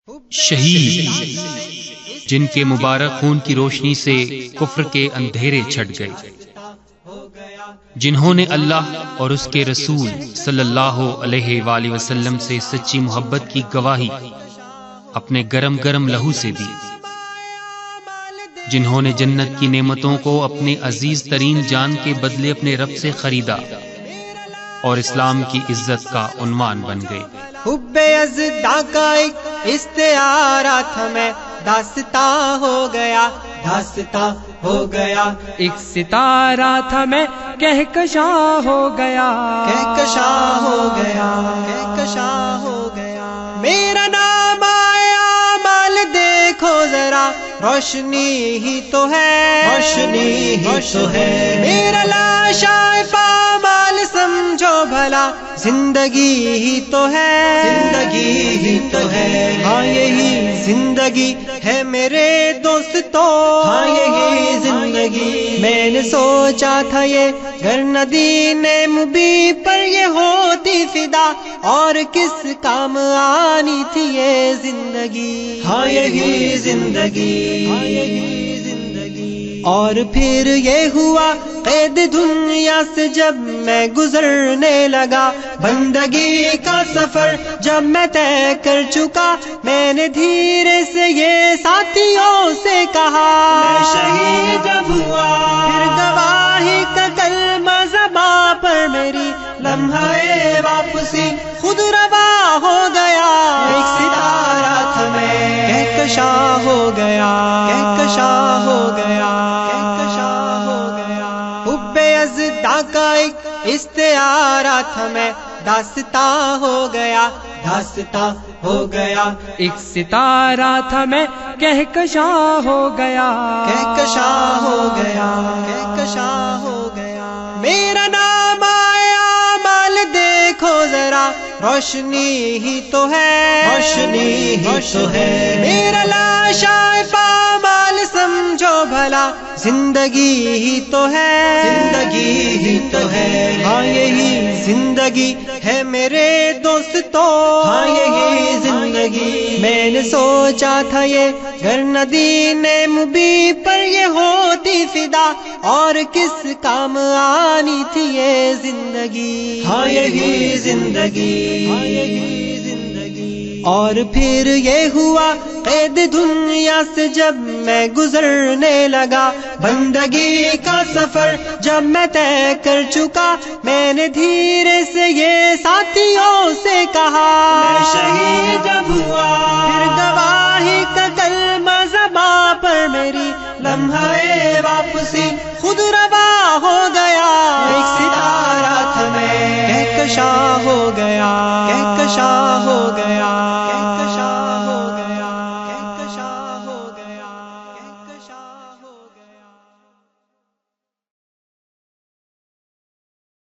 شہید جن کے مبارک خون کی روشنی سے کفر کے اندھیرے چھٹ گئے، جنہوں نے اللہ اور اس کے رسول صلی اللہ علیہ وآلہ وسلم سے سچی محبت کی گواہی اپنے گرم گرم لہو سے دی، جنہوں نے جنت کی نعمتوں کو اپنے عزیز ترین جان کے بدلے اپنے رب سے خریدا اور اسلام کی عزت کا عنوان بن گئے۔ حب ازدا کا ایک استعارہ تھا، میں داستاں ہو گیا، داستاں ہو گیا، ایک ستارہ تھا میں کہکشاں ہو گیا، کہکشاں ہو گیا، کہکشاں ہو گیا۔ میرا نام آیا مال دیکھو ذرا، روشنی ہی تو ہے، روشنی ہی تو ہے۔ میرا لاشا پامال سمجھو بھلا، زندگی ہی تو ہے، زندگی ہی تو ہے۔ ہاں یہی زندگی ہے میرے دوستو، ہاں یہی زندگی۔ میں نے سوچا تھا یہ گر دین مبی پر یہ ہوتی فدا، اور کس کام آنی تھی یہ زندگی، ہاں یہی زندگی، ہاں یہی زندگی۔ اور پھر یہ ہوا قید دنیا سے جب میں گزرنے لگا، بندگی کا سفر جب میں طے کر چکا، میں نے دھیرے سے یہ ساتھیوں سے کہا، میں شہید جب ہوا پھر گواہی کا کلمہ زباں پر میری، لمحہ واپسی خود روا ہو گیا۔ ایک ستارہ تھا میں کہکشاں ہو گیا، کہکشاں ہو گیا، کہکشاں ہو گیا۔ حب ازدا کا ایک استعارہ تھا میں داستاں ہو گیا، داستاں ہو گیا، ایک ستارہ تھا میں کہکشاں ہو گیا، کہکشاں ہو گیا، کہکشاں ہو گیا۔ میرا نام آیا مال دیکھو ذرا، روشنی ہی تو ہے، روشنی ہی تو ہے۔ میرا لاشا پامال سمجھو بھلا، زندگی ہی تو ہے، زندگی ہی تو ہے۔ ہاں یہی زندگی ہے میرے دوستو، ہاں یہی زندگی۔ میں نے سوچا تھا یہ گر دین مبی پر یہ ہوتی فدا، اور کس کام آنی تھی یہ زندگی، ہاں یہی زندگی، ہاں یہی زندگی۔ اور پھر یہ ہوا قید دنیا سے جب میں گزرنے لگا، بندگی کا سفر جب میں طے کر چکا، میں نے دھیرے سے یہ ساتھیوں سے کہا، میں شہید جب ہوا پھر